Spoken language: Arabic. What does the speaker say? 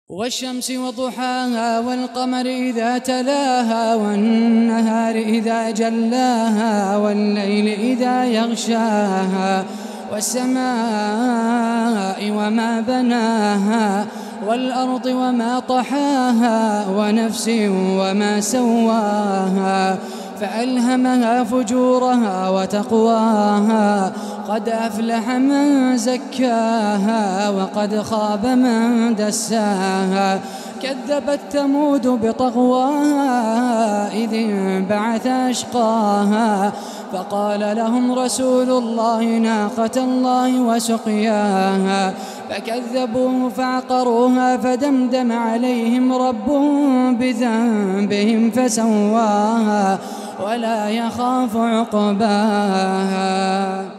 والشمس وضحاها والقمر إذا تلاها والنهار إذا جلاها والليل إذا يغشاها والسماء وما بناها والأرض وما طحاها ونفس وما سواها فألهمها فجورها وتقواها قد أفلح من زكاها وقد خاب من دساها كذبت ثمود بطغواها إذ انبعث أشقاها فقال لهم رسول الله ناقة الله وسقياها فكذبوه فعقروها فدمدم عليهم ربهم بذنبهم فسواها ولا يخاف عقباها.